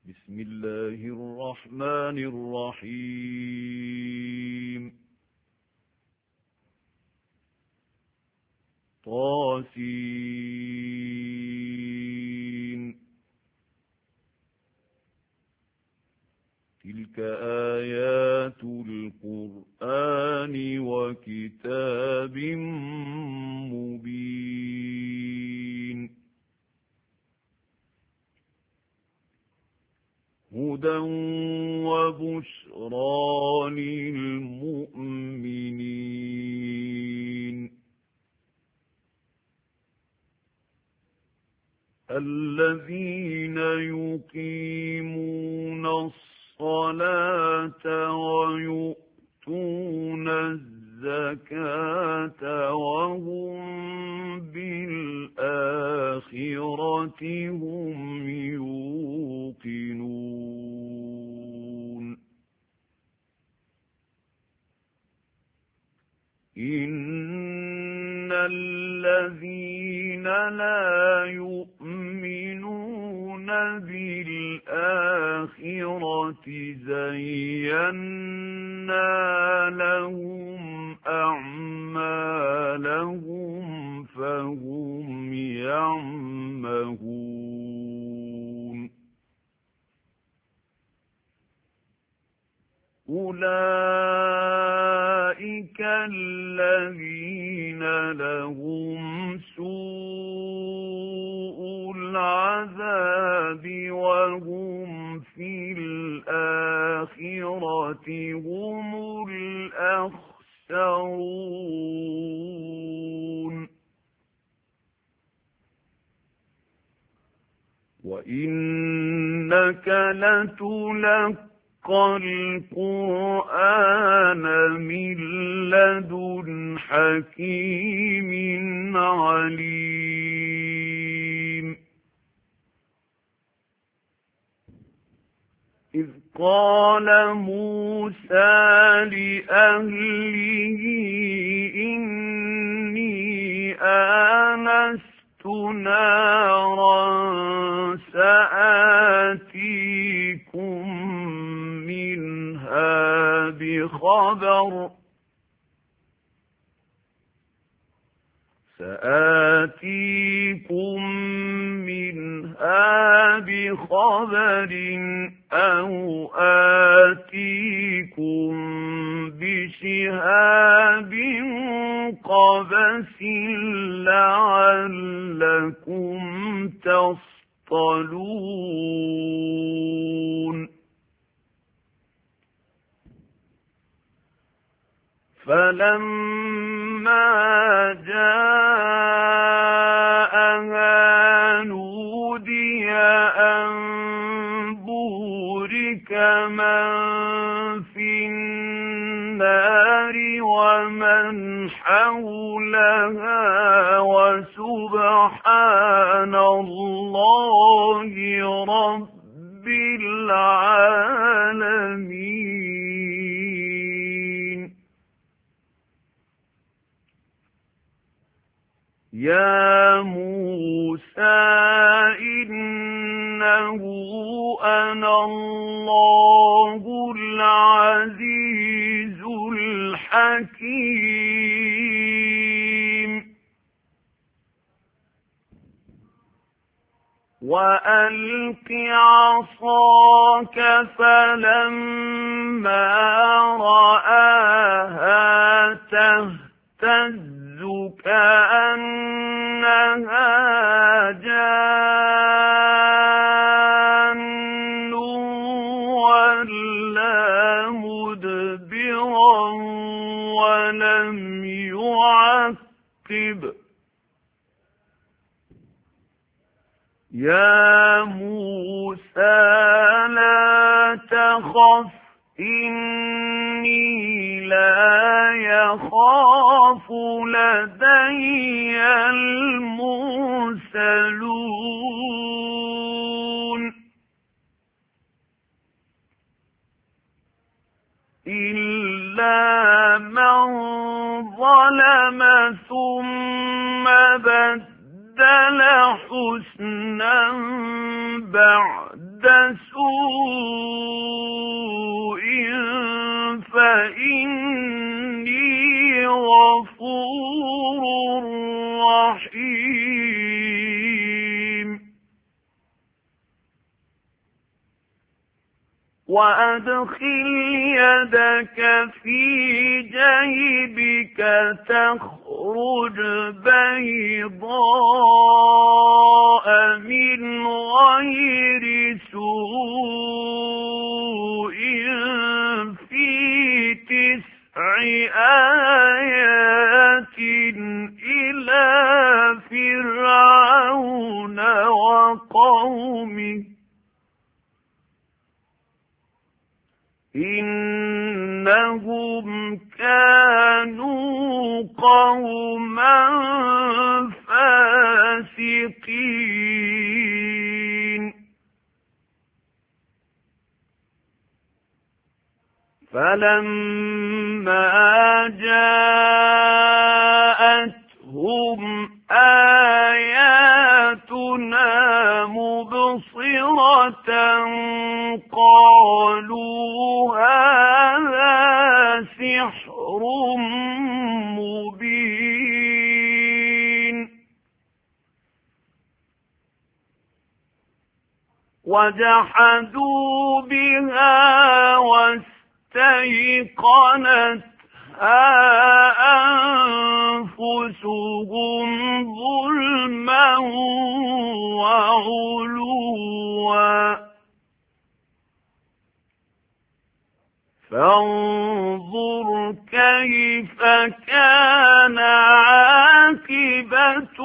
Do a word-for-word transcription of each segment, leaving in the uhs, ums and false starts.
بسم الله الرحمن الرحيم طاسين تلك آيات القرآن وكتاب مبين هدى وبشرى للمؤمنين الذين يقيمون الصلاة ويؤتون الزكاة وهم بالآخرة هم يوقنون إن الذين لا يؤمنون بالآخرة زينا لهم أعمالهم فهم يعمهون أولئك الذين لهم سوء العذاب وهم في الآخرة هم الأخسرون وإنك لتلقى القرآن من لدن حكيم عليم إذ قال موسى لأهله إني آنست نارا سآتيكم منها بخبر سآتيكم منها بخبر أو آتيكم بشهاب قبس لعلكم تصطلون فلما جاءها نودي أن بورك من في النار ومن حولها وسبحان الله رب العالمين يا موسى إنه أنا الله العزيز الحكيم وألق عصاك فلما رآها تهتز كأنها جان ولا مدبرا ولم يعقب يا موسى لا تخف إني لا يخاف لدي المرسلون إلا من ظلم ثم بدل حسنا بعد سوء فإني غفور رحيم وأدخل يدك في جيبك تخرج بيضاء من غير سوء في تسع آيات إلى فرعون وقومه إنهم كانوا قوما فاسقين فلما جاءتهم آياتنا مبصرة قالوا هذا سحر مبين وجحدوا بها واستيقنتها أنفسهم ظلما وعلوا فانظر كيف كان عاقبة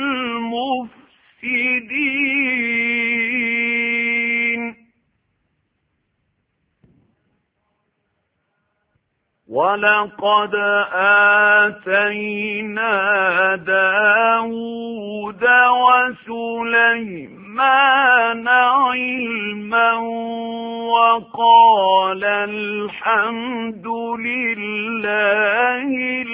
المفسدين ولقد آتينا داود وسليمان علما وقال الحمد لله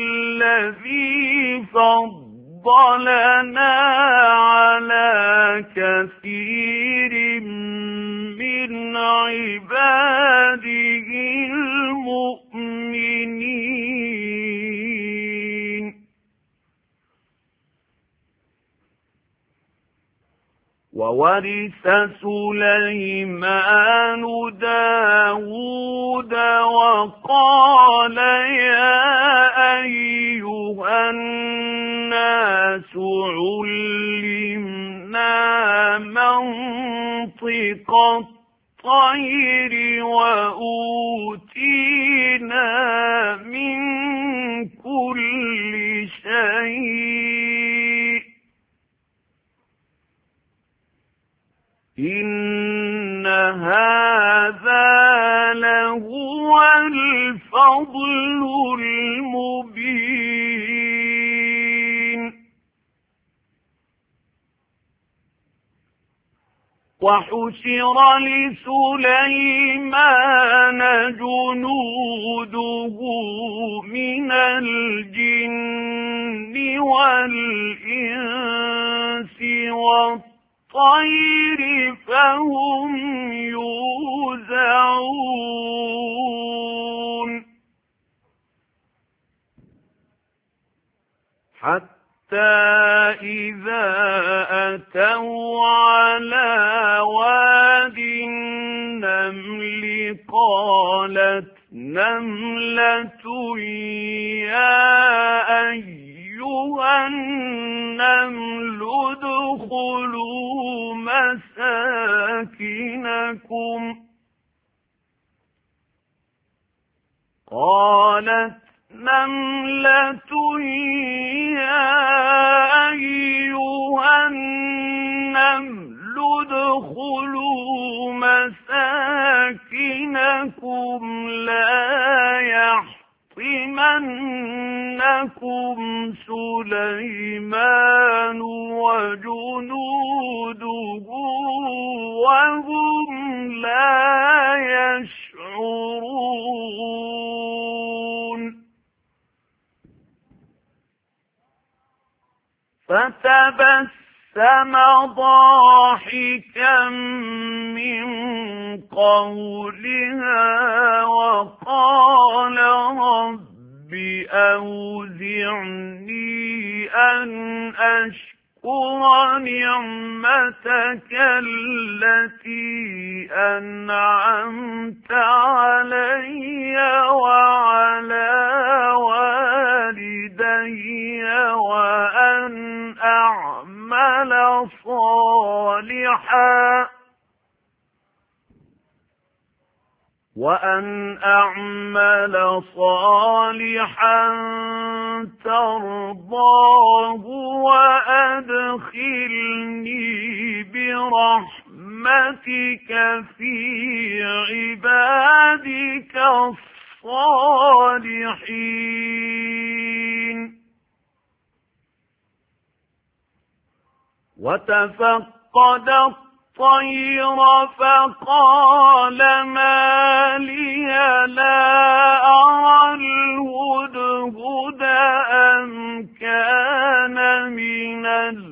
الذي فضلنا على كثير من عباده المؤمنين وورث سليمان داود وقال يا أيها الناس علمنا منطق الطير وأوتينا من كل شيء إن هذا لهو الفضل المبين وحشر لسليمان جنوده من الجن والإنس والطير فهم يوزعون حتى إذا أتوا على واد النمل قالت نملة يا أيها النمل ادخلوا مساكنكم قالت نملة يا أيها النمل ادخلوا مساكنكم لا يحطمنكم سليمان وجنوده وهم لا يشعرون فتبسم ضاحكا من قولها وقال رب أوزعني أن أشكر نعمتك التي أنعمت علي وعلى والدي وأن أعمل صالحا وأن أعمل صالحا ترضاه وأدخلني برحمتك في عبادك الصالحين. وتفقد الطير فقال ما لي لا أرى الهدهد أم كان من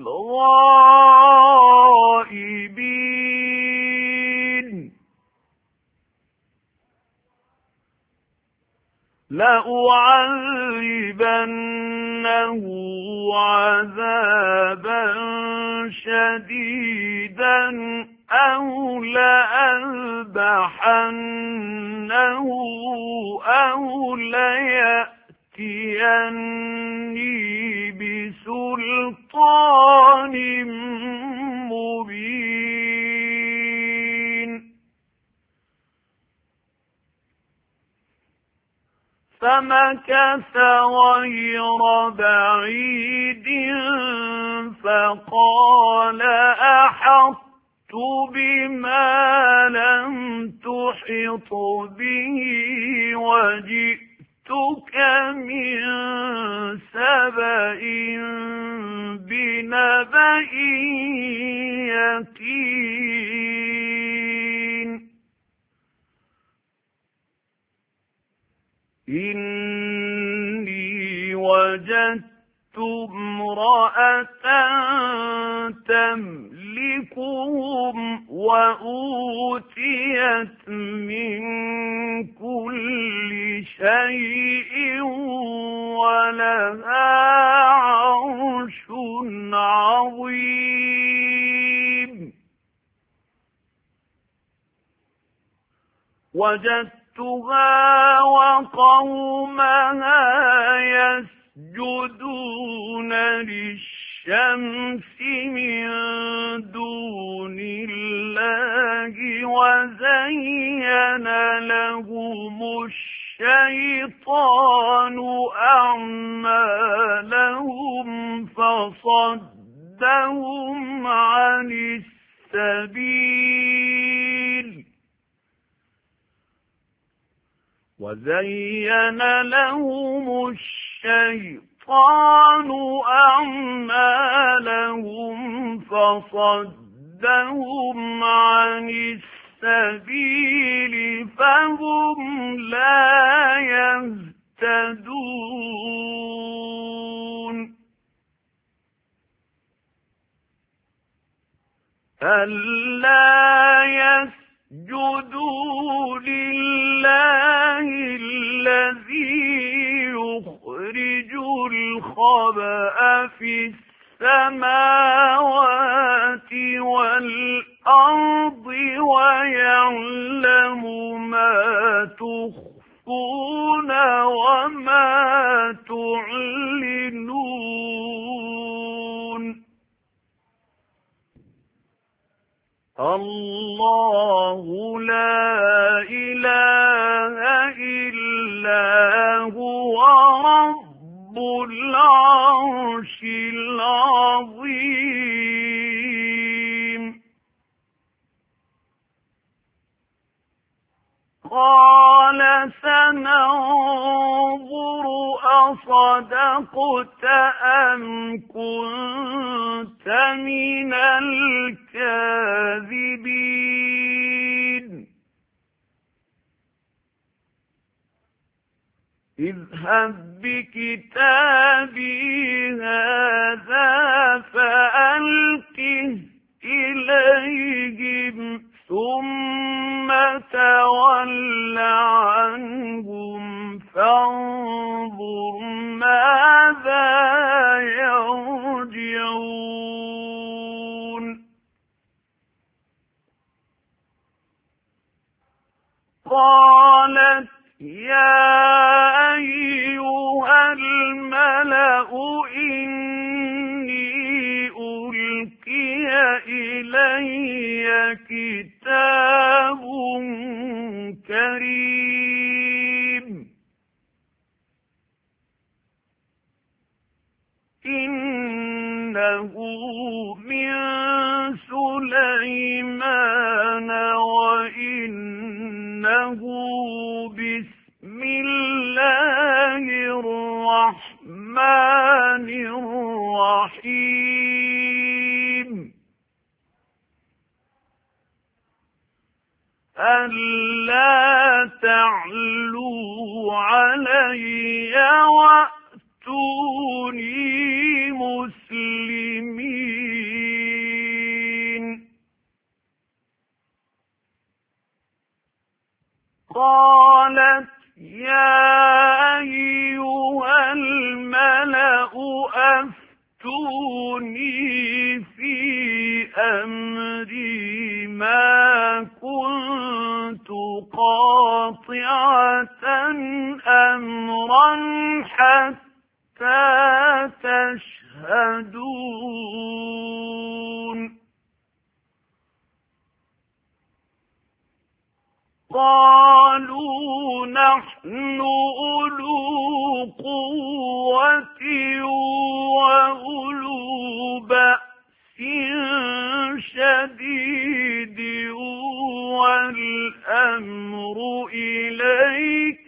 الغائبين لأعذبنه عذابا شديدا أو لأذبحنه أو ليأتيني بسلطان مبين. فمكث غير بعيد فقال أحطت بما لم تحط به وجئتك من سبأ بنبأ يقين. إني وجدت امرأة تملكهم وأوتيت من كل شيء ولها عرش عظيم. وجدتها وقومها يسجدون للشمس من دون الله وزين لهم الشيطان أعمالهم فصدهم عن السبيل وزين لهم الشيطان أعمالهم فصدهم عن السبيل فهم لا يهتدون. ألا يسجدوا لله الذي يخرج الخبأ في السماوات والأرض ويعلم ما تخفون وما تعلنون. الله لا إله إلا هو رب العرش العظيم. قال سننظر أصدقت أم كنت من الكاذبين. اذهب بكتابي هذا فألقه إليهم ثم تَوَلَّ عَنْهُمْ فَانظُرْ مَاذَا يَرْجِعُونَ قَالَتْ يَا أَيُّهَا الْمَلَأُ إِنِّي أُلْقِيَ إِلَيَّ كِتَابٌ كَرِيمٌ إِنَّهُ مِن سُلَيْمَانَ وَإِنَّهُ بِسْمِ اللَّهِ الرَّحْمَنِ الرَّحِيمِ أَلَّا تَعْلُوا عَلَيَّ وَأْتُونِي مُسْلِمِينَ قَالَتْ يَا أَيُّهَا الْمَلَأُ أَفْتُونِي فِي أَمْرِي مَا كُنتُ قَاطِعَةً أَمْرًا حَتَّى تَشْهَدُونِ قَالُوا نَحْنُ أُولُو قُوَّةٍ وَأُولُو بَأْسٍ شَدِيدٍ وَالْأَمْرُ إِلَيْكِ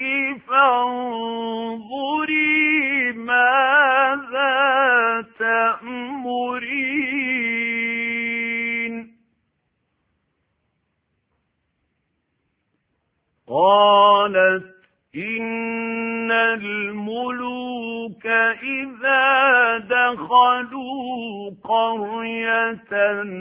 فَانظُرِي مَاذَا تَأْمُرِينَ قَالَتْ إِنَّ الْمُلُوكَ إِذَا دَخَلُوا قَرْيَةً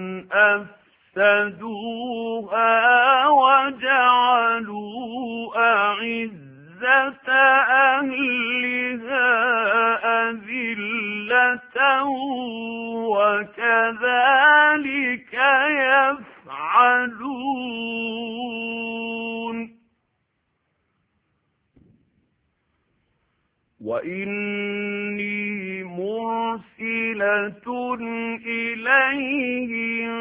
أَفْسَدُوهَا وَجَعَلُوا أَعِزَّةَ أَهْلِهَا أَذِلَّةً وَكَذَلِكَ يَفْعَلُونَ وَإِنِّي مُرْسِلَةٌ إِلَيْهِم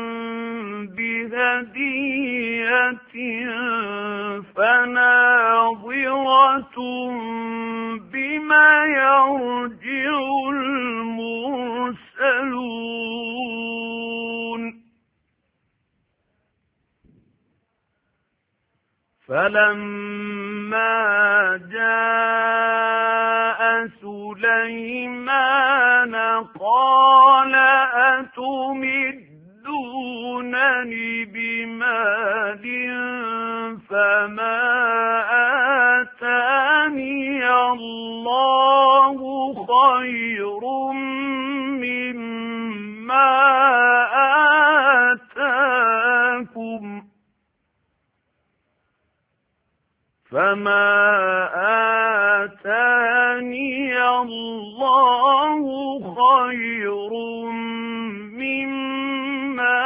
بِهَدِيَّةٍ فَنَاظِرَةٌ بِمَ يَرْجِعُ الْمُرْسَلُونَ فَلَمَّا جَاءَ سُلَيْمَانَ قَالَ أَتُمِدُّونَنِ بِمَالٍ فَمَا آتَانِيَ اللَّهُ خَيْرٌ مِّمَّا آتَاكُمْ فَمَا آتَانِيَ اللَّهُ خَيْرٌ مِّمَّا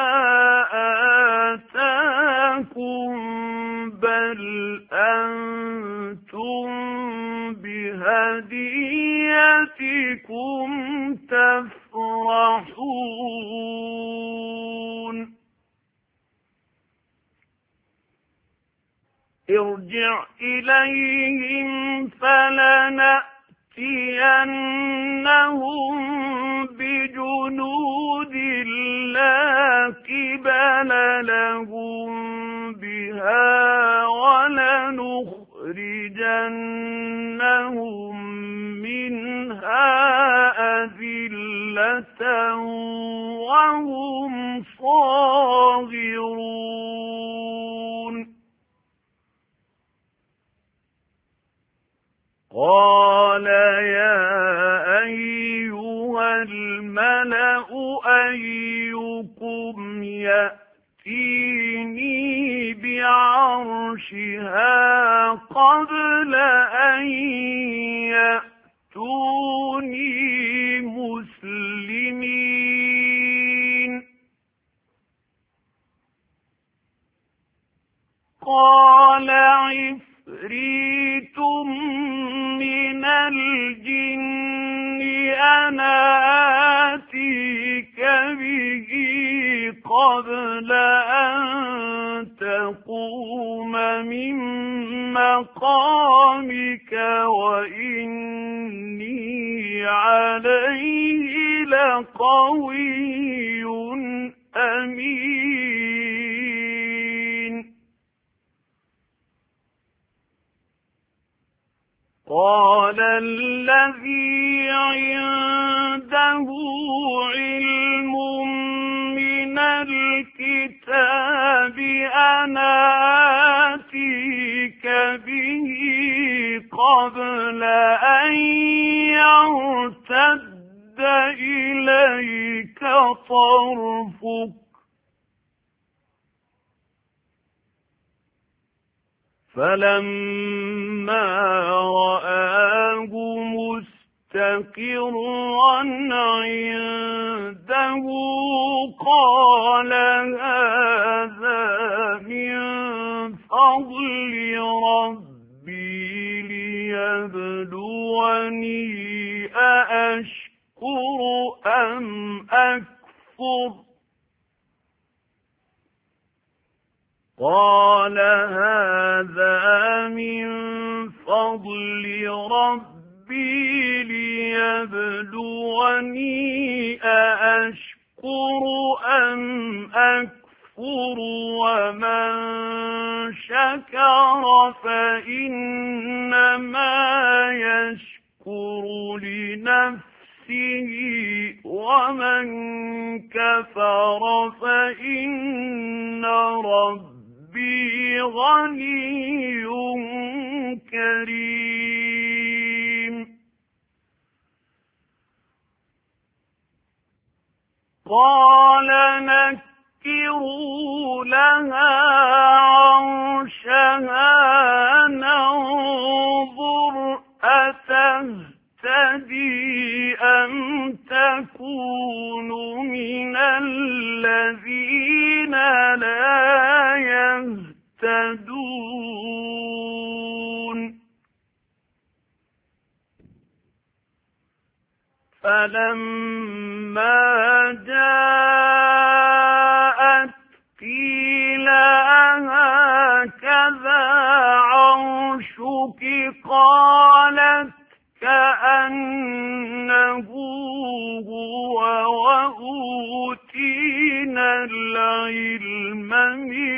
آتَاكُمْ بَلْ أَنتُم بِهَدِيَّتِكُمْ تَفْرَحُونَ ارْجِعْ إِلَيْهِمْ فَلَنَأْتِيَنَّهُم بِجُنُودٍ لَّا قِبَلَ لَهُم بِهَا وَلَنُخْرِجَنَّهُم مِّنْهَا أَذِلَّةً وَهُمْ صَاغِرُونَ قَالَ يَا أَيُّهَا الْمَلَأُ أَيُّكُمْ يَأْتِينِي بِعَرْشِهَا عرشها قبل أن يأتوني مسلمين قال عفريت من الجن أنا آتيك به قبل أن تقوم من مقامك وإني عليه لقوي أمين قال الذي عنده علم من الكتاب أنا آتيك به قبل أن يرتد إليك طرفك فلما رآه مستقرا عنده قال هذا من فضل ربي ليبلوني أأشكر أم أكفر قال هذا من فضل ربي ليبلوني أأشكر أم أكفر ومن شكر فإنما يشكر لنفسه ومن كفر فإن ربي ربي غني كريم قال نكروا لها عرشها ننظر أتهتدي أم تكون من الذين لا يهتدون فلما جاءت قيل هكذا عرشك قالت كأنه هو وأوتينا العلم من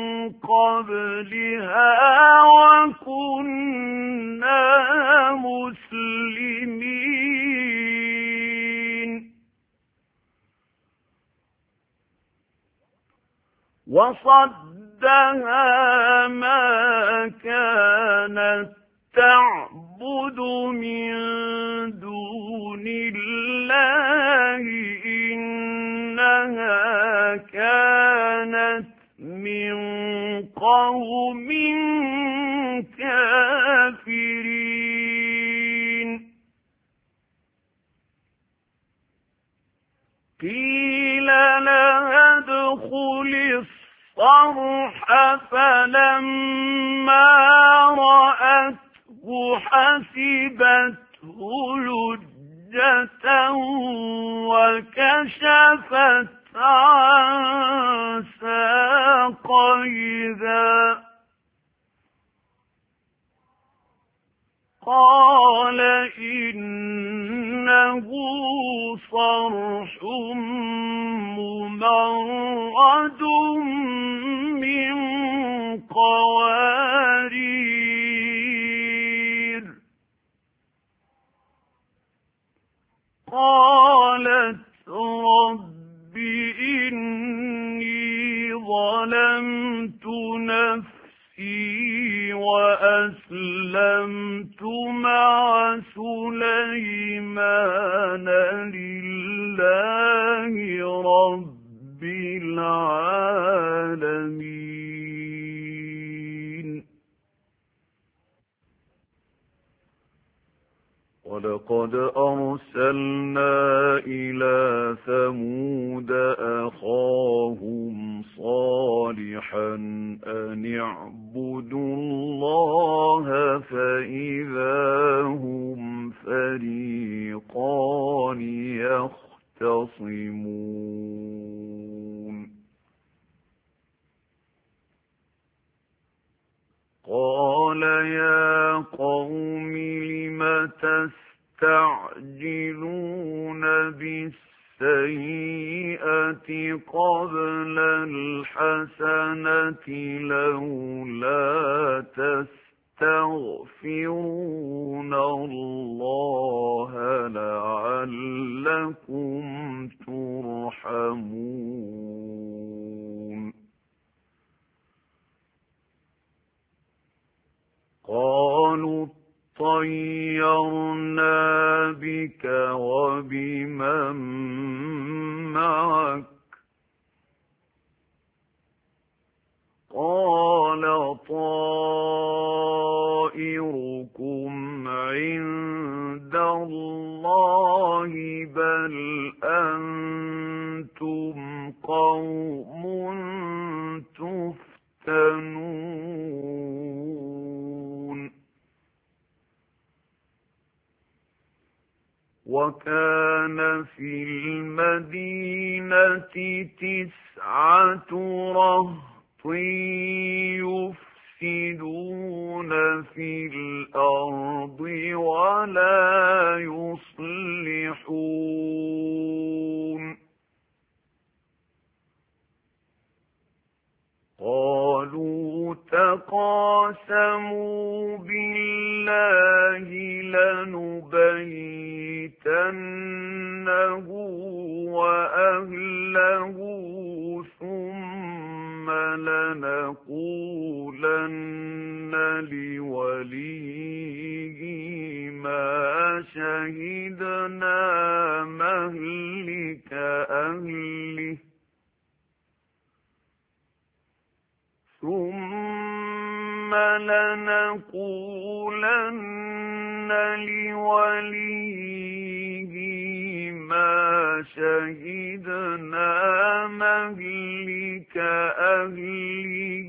قبلها وكنا مسلمين وصدها ما كانت تعبد من دون الله إنها كانت من قوم كافرين قيل لها ادخل الصرح فلما رأته حسبته لجة وكشفت عن ساقيها قال إنه صرح ممرد من قوارير قالت رب إني ظلمت نفسي وأسلمت مع سليمان لله رب العالمين ولقد أرسلنا إلى ثمود أخاهم صالحا أن اعبدوا الله فإذا هم فريقان يختصمون قال يا قوم لم تستعجلون بالسيئة قبل الحسنة لولا تستغفرون الله لعلكم ترحمون قالوا طيرنا بك وبمن معك قال طائركم عند الله بل أنتم قوم تفتنون وكان في المدينة تسعة رهط يفسدون في الأرض ولا يصلحون قالوا تقاسموا بالله لنبيتنه وأهله ثم لنقولن لوليه ما شهدنا مهلك أهله ثم لنقولن لوليه ما شهدنا مهلك أهله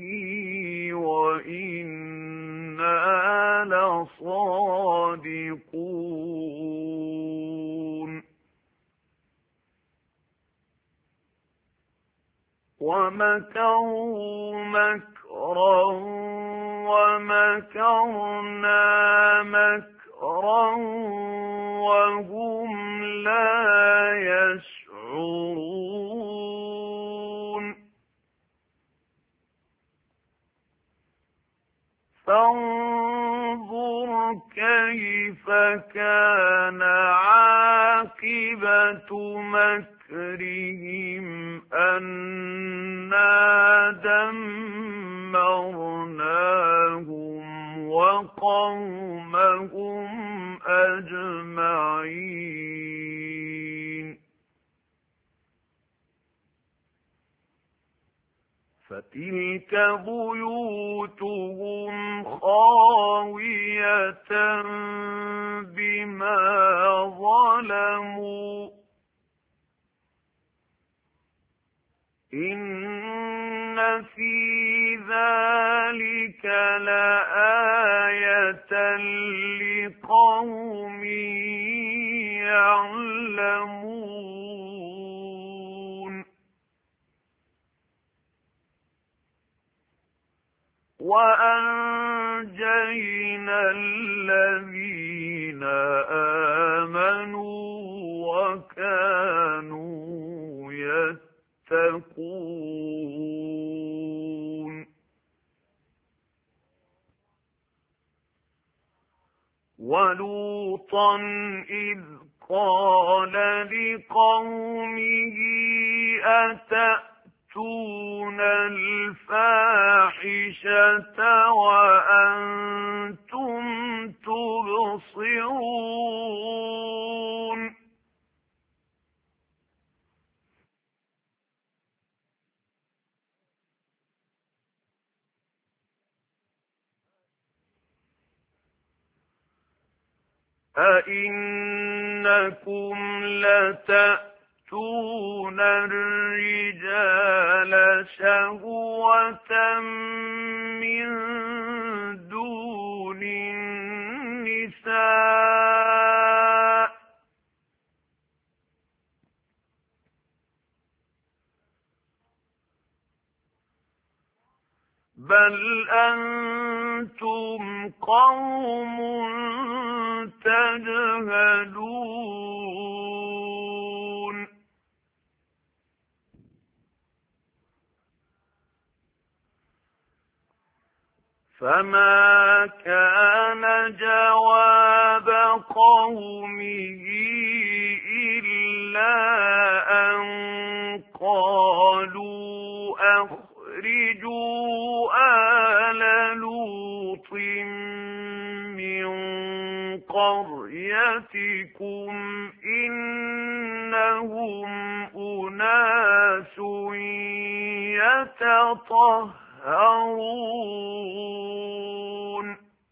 وإنا لصادقون ومكروا مكرا ومكرنا مكرا وهم لا يشعرون فانظر كيف كان عاقبة مكرهم أنا دمرناهم وقومهم أجمعين فتلك بيوتهم خاوية بما ظلموا إن في ذلك لآية لقوم يعلمون وأنجينا الذين آمنوا وكانوا يتقون ولوطا إذ قال لقومه أتأتون الفاحشة وأنتم تبصرون أئنكم لتأتون الرجال شهوة من دون النساء بل أنتم قوم تجهلون فما كان جواب قومه إلا أن قالوا أخرجوا آل لوط من قريتكم إنهم أناس يتطهرون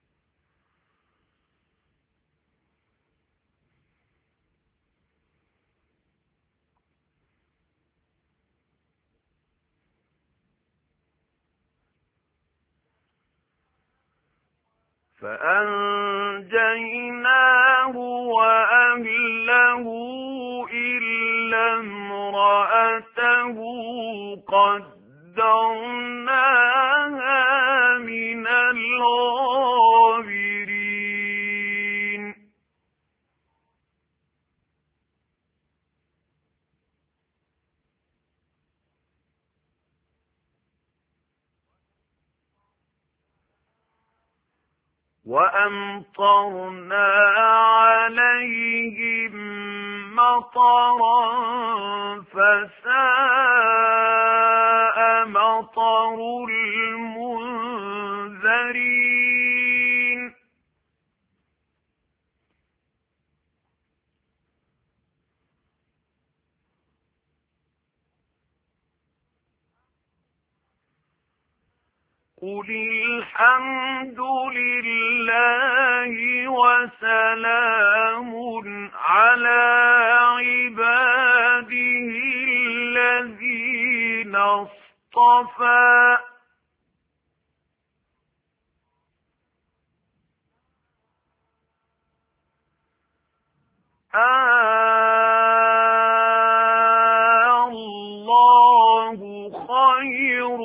فأنجيناه وأهله إلا امرأته قدرناها من الغابرين وأمطرنا عليهم مطرا فساء مطر المنذرين قل الحمد لله وسلام على عباده الذين اصطفى آه الله خير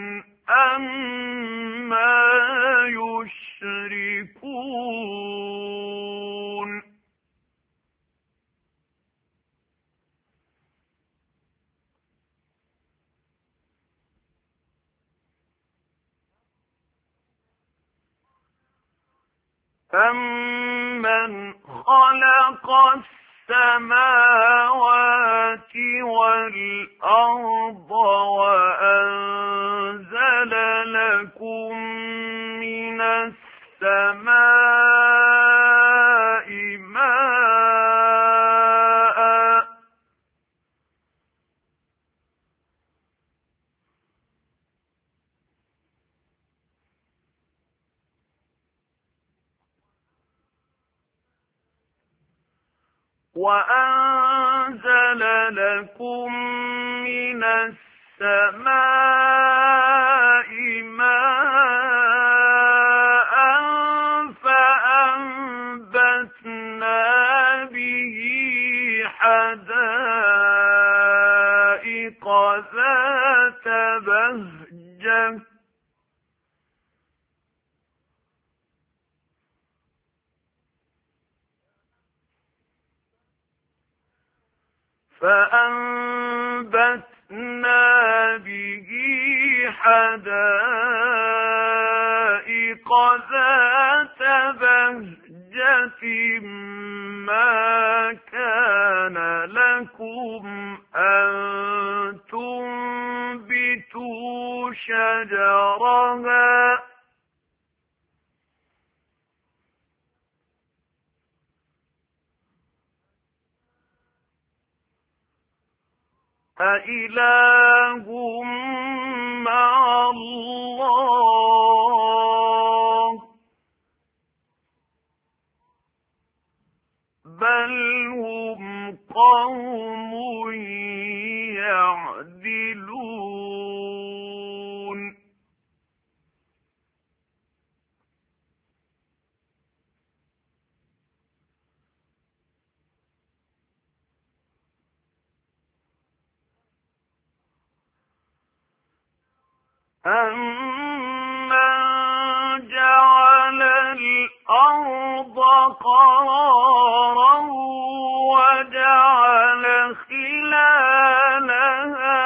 أما يشركون أَمَّنْ خَلَقَ السَّمَاوَاتِ وَالْأَرْضَ وَأَنزَلَ لَكُم مِّنَ السَّمَاءِ مَاءً وَأَنزَلَ لَكُم مِّنَ السَّمَاءِ مَاءً فَأَنبَتْنَا بِهِ حَدَائِقَ ذَاتَ بَهْجَةٍ فَأَنبَتْنَا بِهِ حَدَائِقَ ذَاتَ بَهْجَةٍ مَا كَانَ لَكُمْ أَن تُنبِتُوا شَجَرَهَا أَإِلَٰهٌ مَّعَ اللَّهِ قوم يعدلون أَمَّنْ جَعَلَ الْأَرْضَ قَرَارًا وَجَعَلَ خِلَالَهَا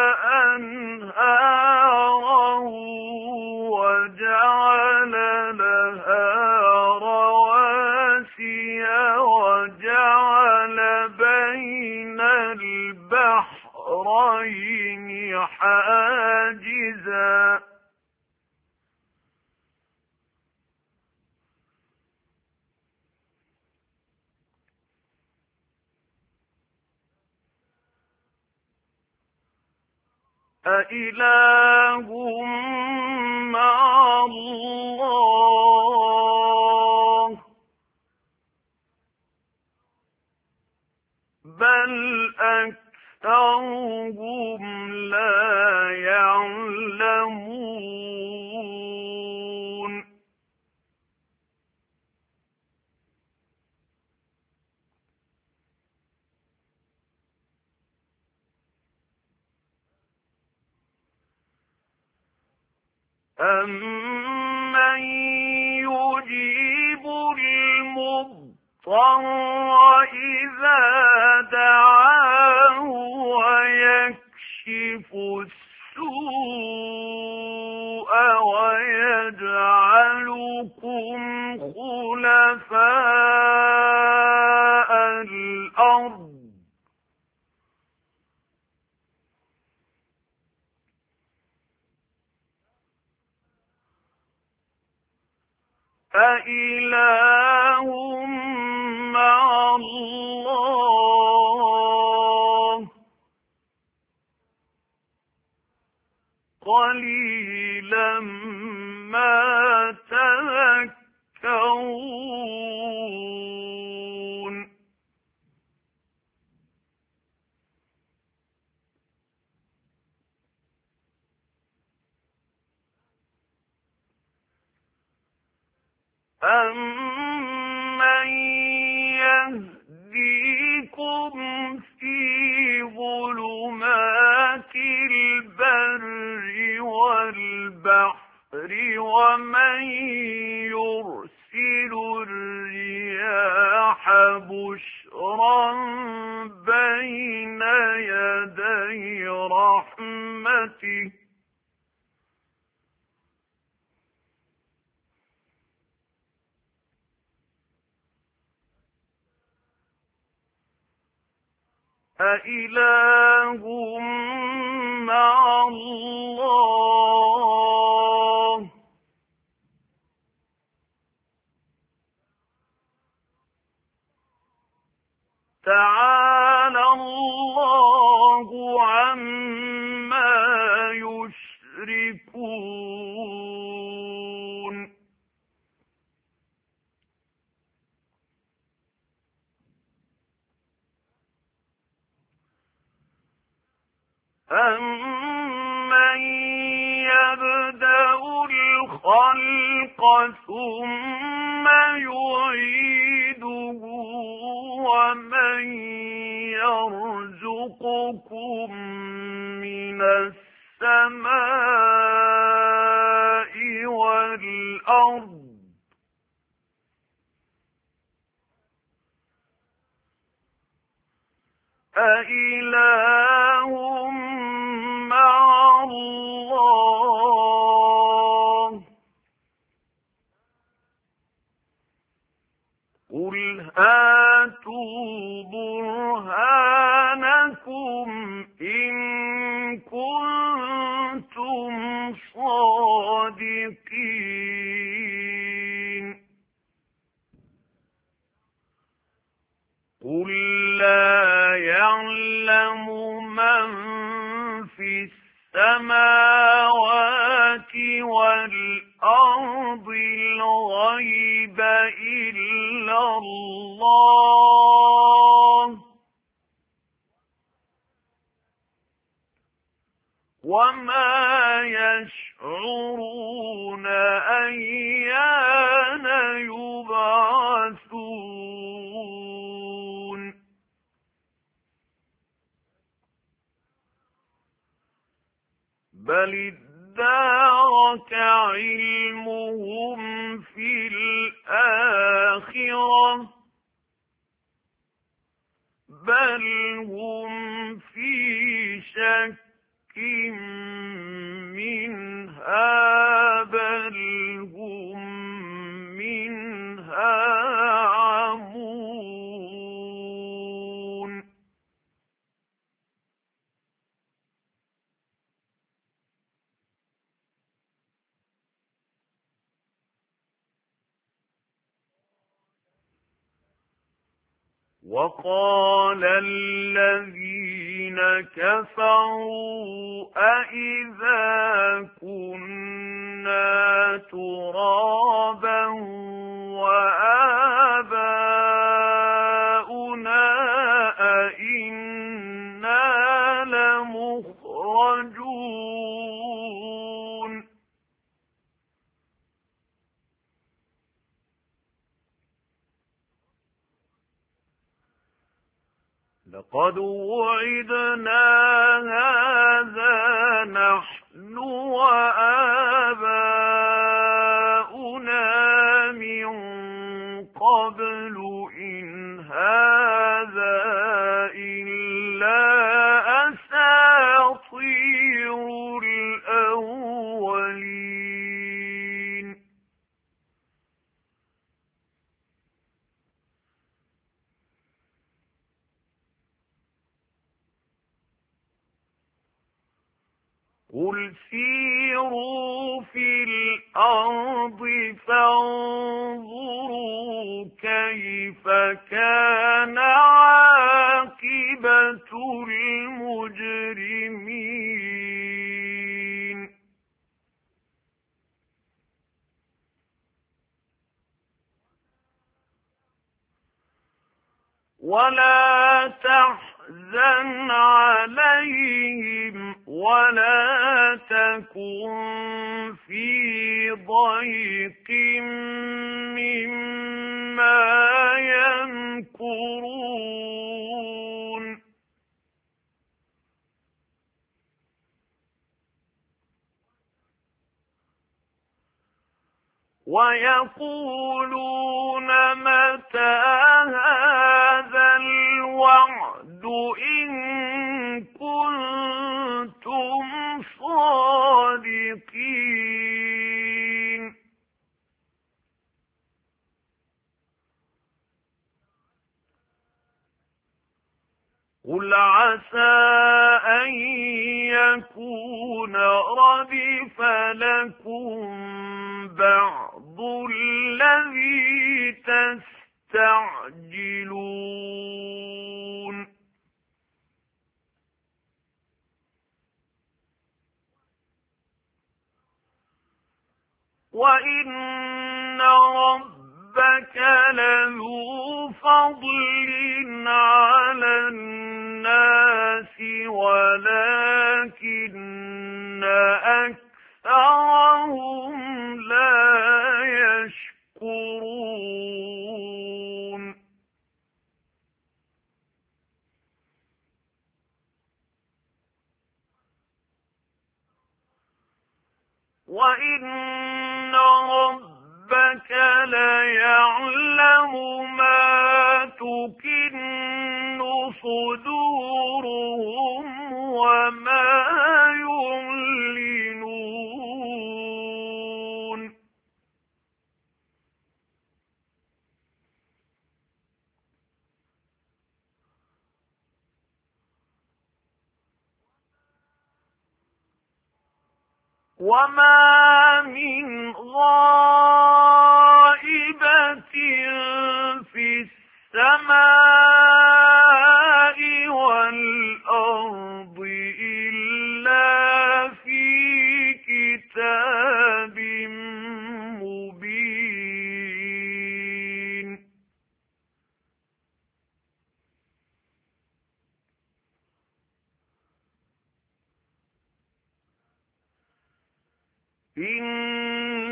أَنْهَارًا وَجَعَلَ لَهَا رَوَاسِيَ وَجَعَلَ بَيْنَ الْبَحْرَيْنِ حَاجِزًا أَإِلَٰهٌ مَّعَ اللَّهِ ۚ بَلْ أَكْثَرُهُمْ لَا يَعْلَمُونَ أَمَّن يُجِيبُ الْمُضْطَرَّ إِذَا دَعَاهُ وَيَكْشِفُ السُّوءَ وَيَجْعَلُكُمْ خُلَفَاءَ الْأَرْضِ أَإِلَٰهٌ مَّعَ اللَّهِ ۚ قَلِيلًا مَّا تَذَكَّرُونَ أَمَّن يَهْدِيكُمْ فِي ظُلُمَاتِ الْبَرِّ وَالْبَحْرِ وَمَن يُرْسِلُ الرِّيَاحَ بُشْرًا بَيْنَ يَدَيْ رَحْمَتِهِ أَإِلَٰهٌ مَّعَ اللَّهِ ۚ تَعَالَى اللَّهُ عَمَّا يُشْرِكُونَ أَمَّن يَبْدَأُ الْخَلْقَ ثُمَّ يُعِيدُهُ وَمَن يَرْزُقُكُم مِّنَ السَّمَاءِ وَالْأَرْضِ أَإِلَٰهٌ مَّعَ اللَّهِ ۚ قُلْ هَاتُوا بُرْهَانَكُمْ إِن كُنتُمْ صَادِقِينَ قُل لَّا يَعْلَمُ مَن فِي السَّمَاوَاتِ وَالْأَرْضِ الْغَيْبَ إِلَّا اللَّهُ وما يشعرون أيان يبعثون بل ادارك علمهم في الآخرة بل هم في شك منها بل هم منها عمون وقال الذين كفروا أإذا كنا ترابا وآباؤنا أإنا لمخرجون لقد وعدنا هذا نحن وآباؤنا من قبل إن هذا إلا أساطير الأولين قل سيروا في الأرض فانظروا كيف كان عاقبة المجرمين ولا تحزن عليهم ولا تكن في ضيق مما يمكرون ويقولون متى هذا الوعد إن كنتم صادقين قل عسى أن يكون ردف لكم بعض الذي تستعجلون وإن ربك لذو فضل على الناس ولكن أكثرهم لا يشكرون وإن ربك ليعلم ما تكن صدورهم وما يعلنون وما من غائبة في السماء والأرض إلا في كتاب مبين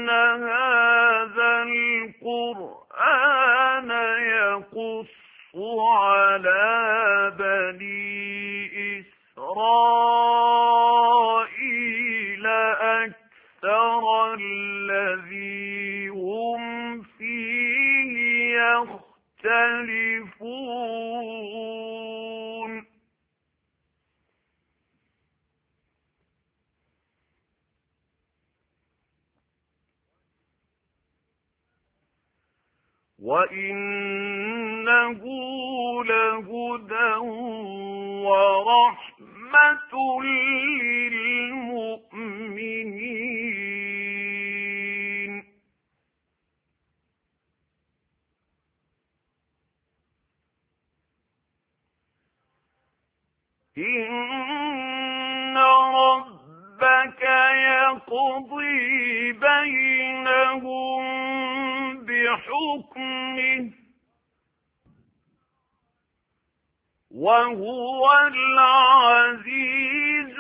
هذا القرآن يقص على بني إسرائيل أكثر الذي هم فيه يختلفون وإنه لهدى ورحمة للمؤمنين إن ربك يقضي بينهم بحكمه وهو العزيز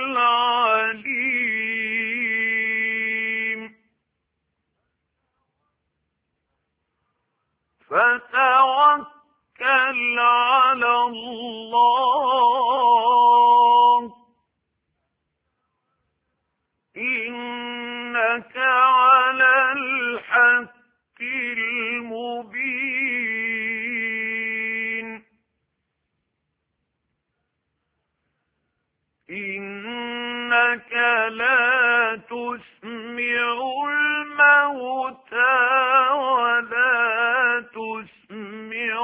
العليم فتوكل على الله إنك على الحق المبين إنك لا تسمع الموتى ولا تسمع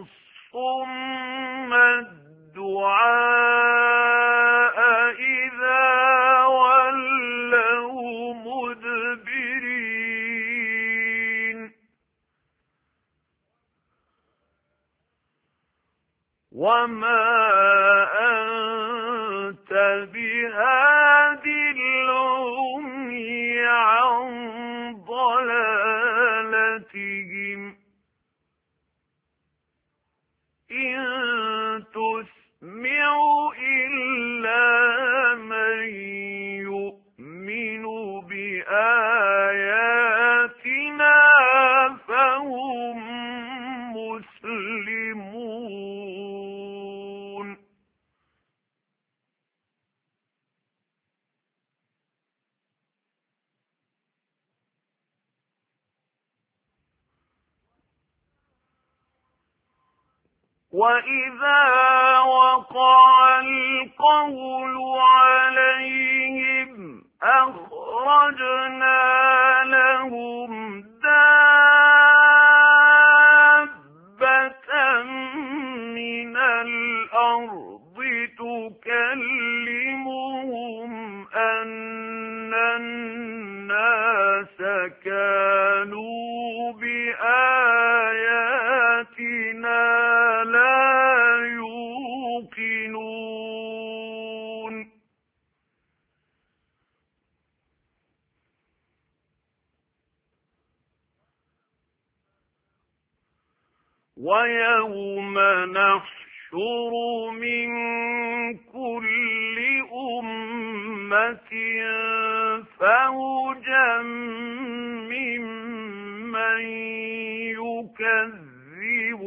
الصم الدعاء إذا ولوا مدبرين وما أنت بهاد العمي عن ضلالتهم إن تسمع إلا من يؤمن بآياتنا فهم مسلمون وإذا وقع القول عليهم أخرجنا لهم دابة من الأرض تكلمهم أن الناس كانوا بآياتنا لا يوقنون ويوم نحشر من كل أمة فوجا ممن يكذب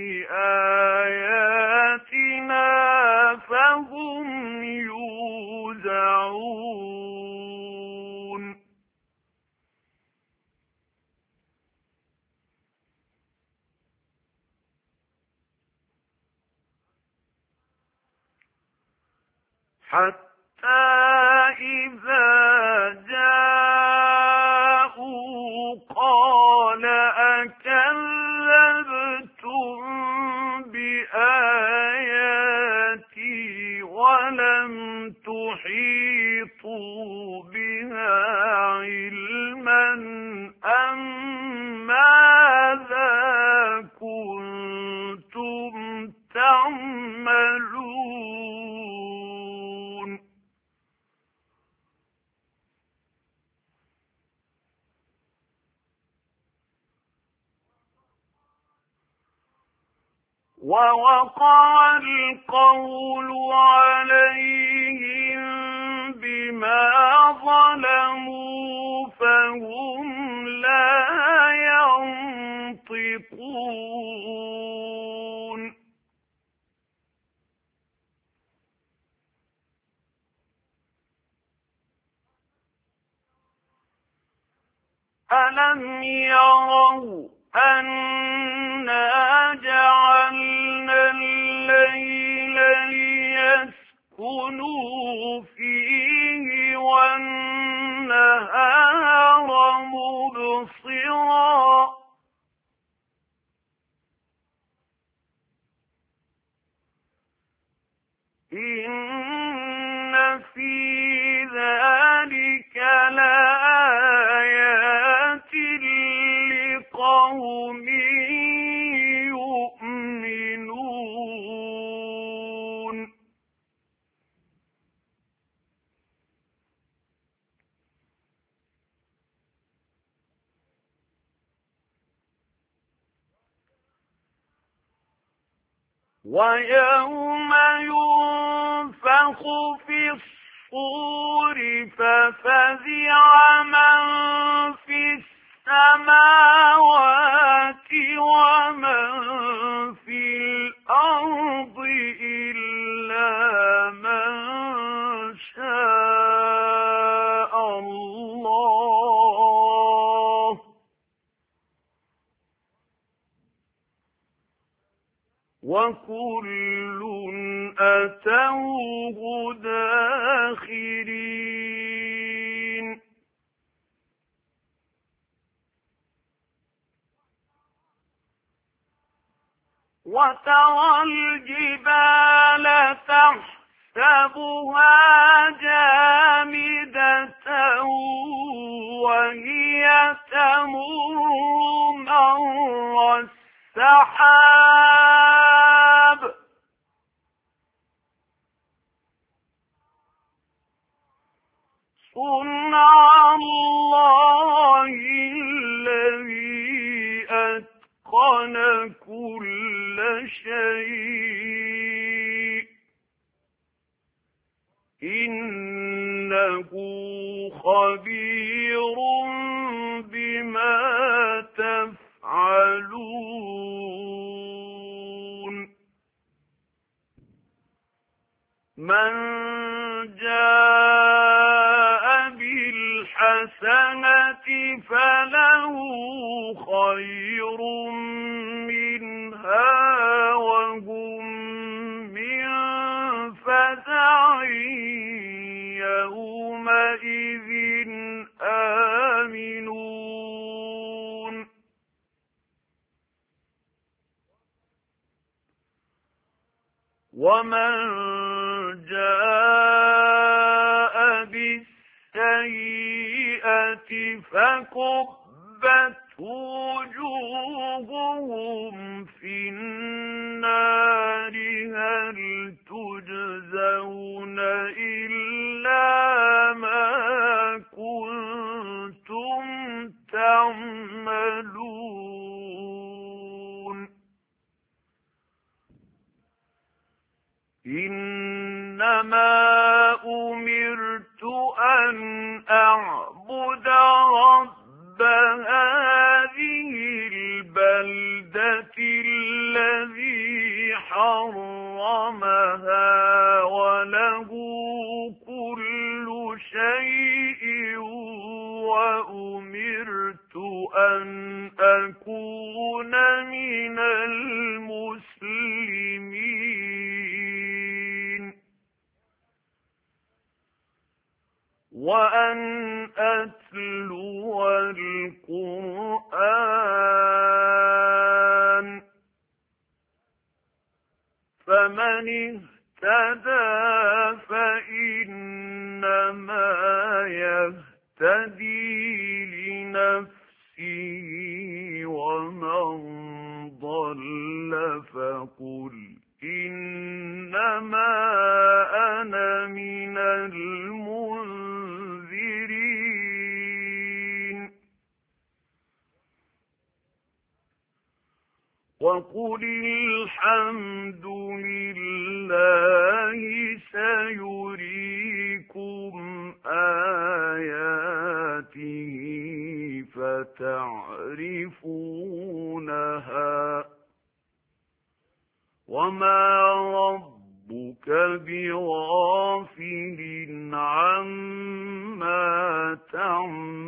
بآياتنا فهم يوزعون حتى إذا جاءوا قال أكذبتم بآياتي ولم تحيطوا بها علما أم ماذا كنتم تعملون ووقع القول عليهم بما ظلموا فهم ألم يروا أنا جعلنا الليل ليسكنوا فيه والنهار مبصرا إن في ذلك لآيات لقوم يؤمنون ويوم ينفخ في الصور ففزع من في السماوات ومن في الأرض إلا من شاء الله وكل أتوه داخرين وترى الجبال تحسبها جامدة وهي تمر مر السحاب صنع الله الذي أتقن كل شيء إنه خبير بما تفعلون من جاء بالحسنة فله خير منها وهم من فزع يومئذ آمنون ومن جاء بالسيئة فكبت وجوههم في النار هل تجزون إلا ما كنتم تعملون إنما أمرت أن أعبد رب هذه البلدة الذي حرمها وله كل شيء وأمرت أن أكون من المسلمين وأن أتلو القرآن فمن اهتدى فإنما يهتدي لنفسه ومن ضل فقل إنما أنا من المنذرين وقل الحمد لله سيريكم آياته فتعرفونها وما ربك بغافل عما تعملون